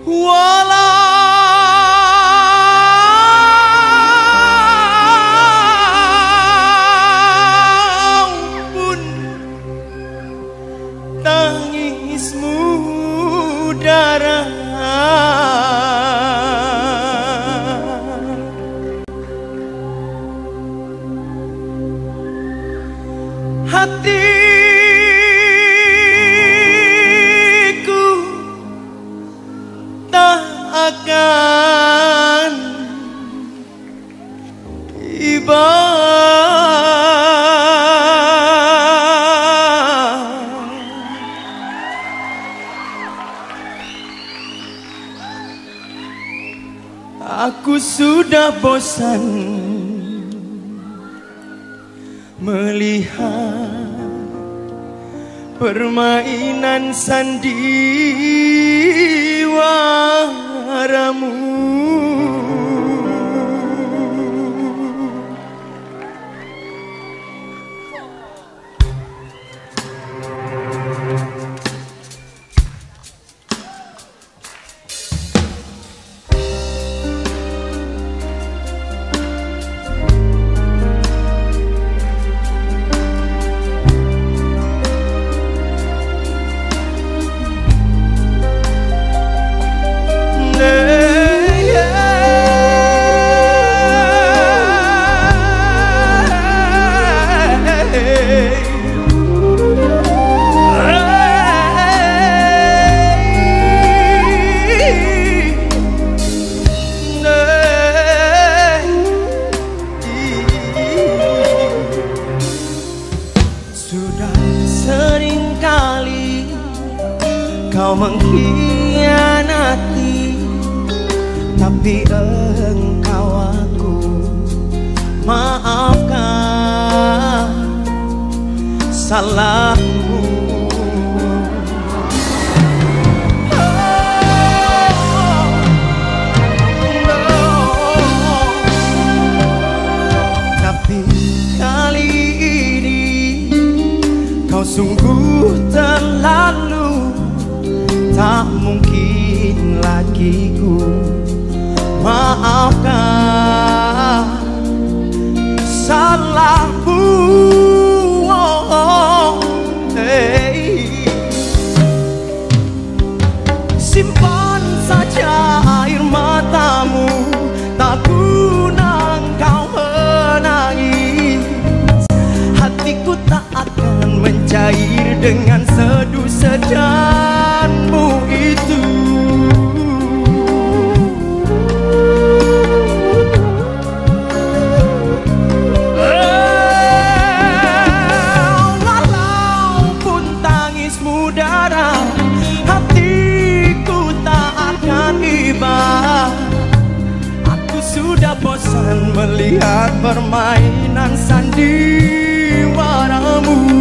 Walaupun tangismu darah, hatiku tak akan iba. Aku sudah bosan melihat permainan sandiwaramu. Kau mengkhianati, tapi engkau aku maafkan salahmu. Tapi kali ini kau sungguh terlalu. Tak mungkin lagi ku maafkan salahmu. Simpan saja air matamu, tak guna engkau menangis. Hatiku tak akan mencair dengan seduh sedanmu itu. Walaupun tangismu darah, hatiku tak akan iba. Aku sudah bosan melihat permainan sandiwaramu.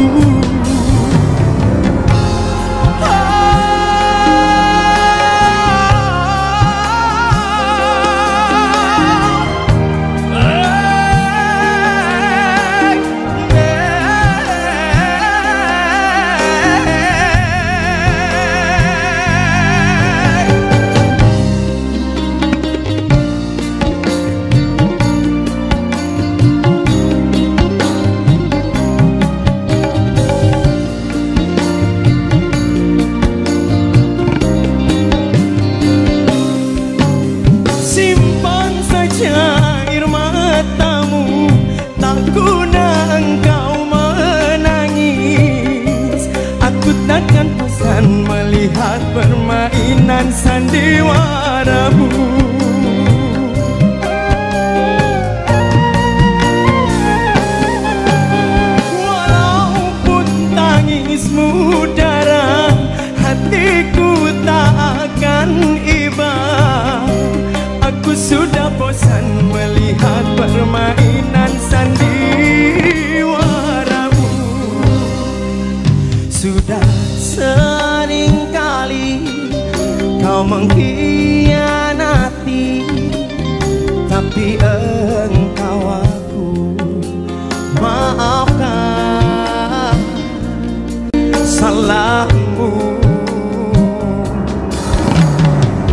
Air matamu, tak guna engkau menangis. Aku takkan bosan melihat permainan sandiwaramu. Walaupun tangismu darah, hatiku tak akan iba. Aku sudah bosan melihat permainan sandiwaramu. Sudah sering kali kau mengkhianati, tapi engkau aku maafkan salahmu.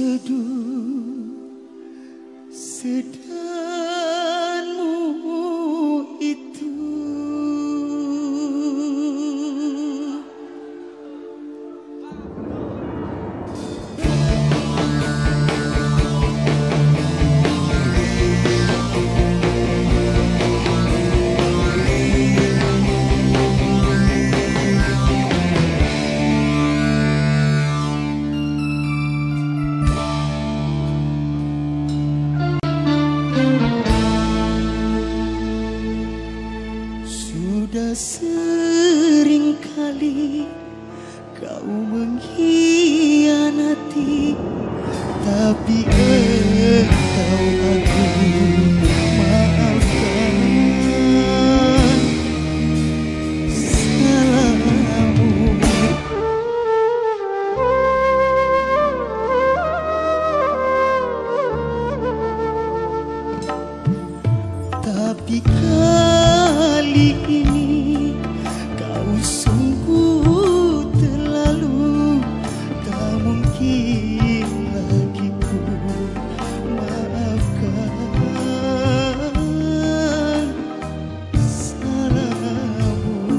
seduh sedanmu itu. Sudah sering kali kau mengkhianati, tapi engkau aku maafkan salahmu. Tapi kali ini kau sungguh terlalu, tak mungkin lagi ku maafkan salahmu.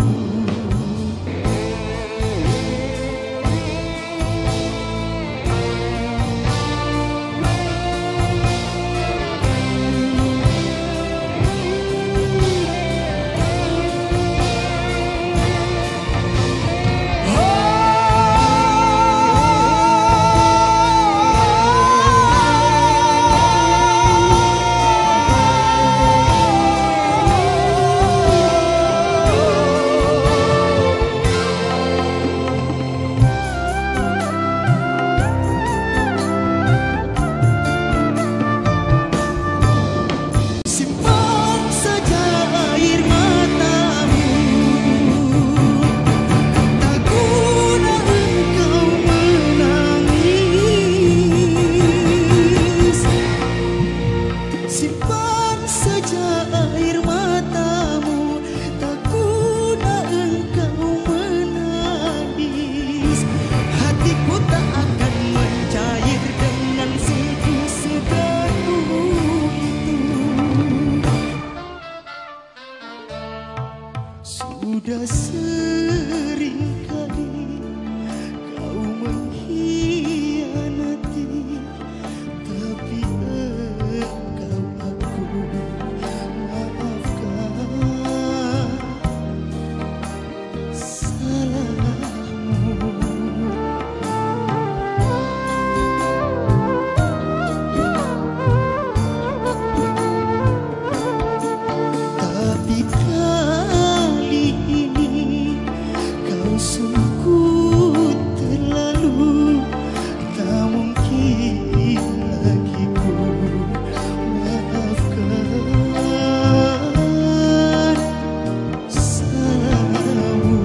Simpan saja air matamu, tak guna engkau menangis. Hatiku tak akan mencair dengan seduh sedanmu itu. Sudah sering kali kau mengkhianati, tapi engkau aku maafkan salahmu. Tapi kali ini kau sungguh terlalu, tak mungkin lagi ku maafkan salahmu.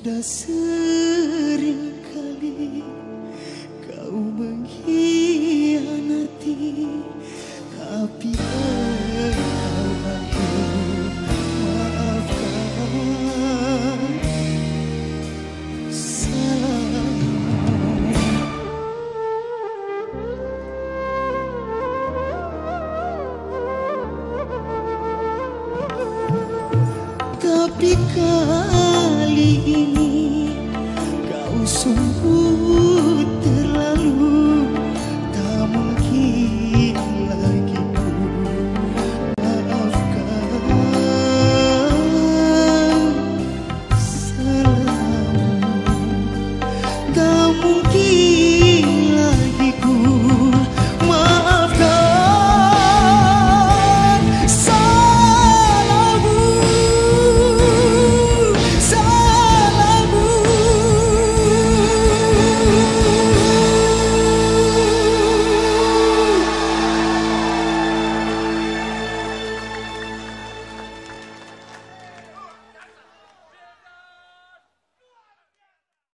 Sudah sering kali kau mengkhianati, tapi engkau mampu maafkan salahmu. Tapi kali ini kau sungguh terlalu, tak mungkin lagi ku maafkan salahmu. Tak mungkin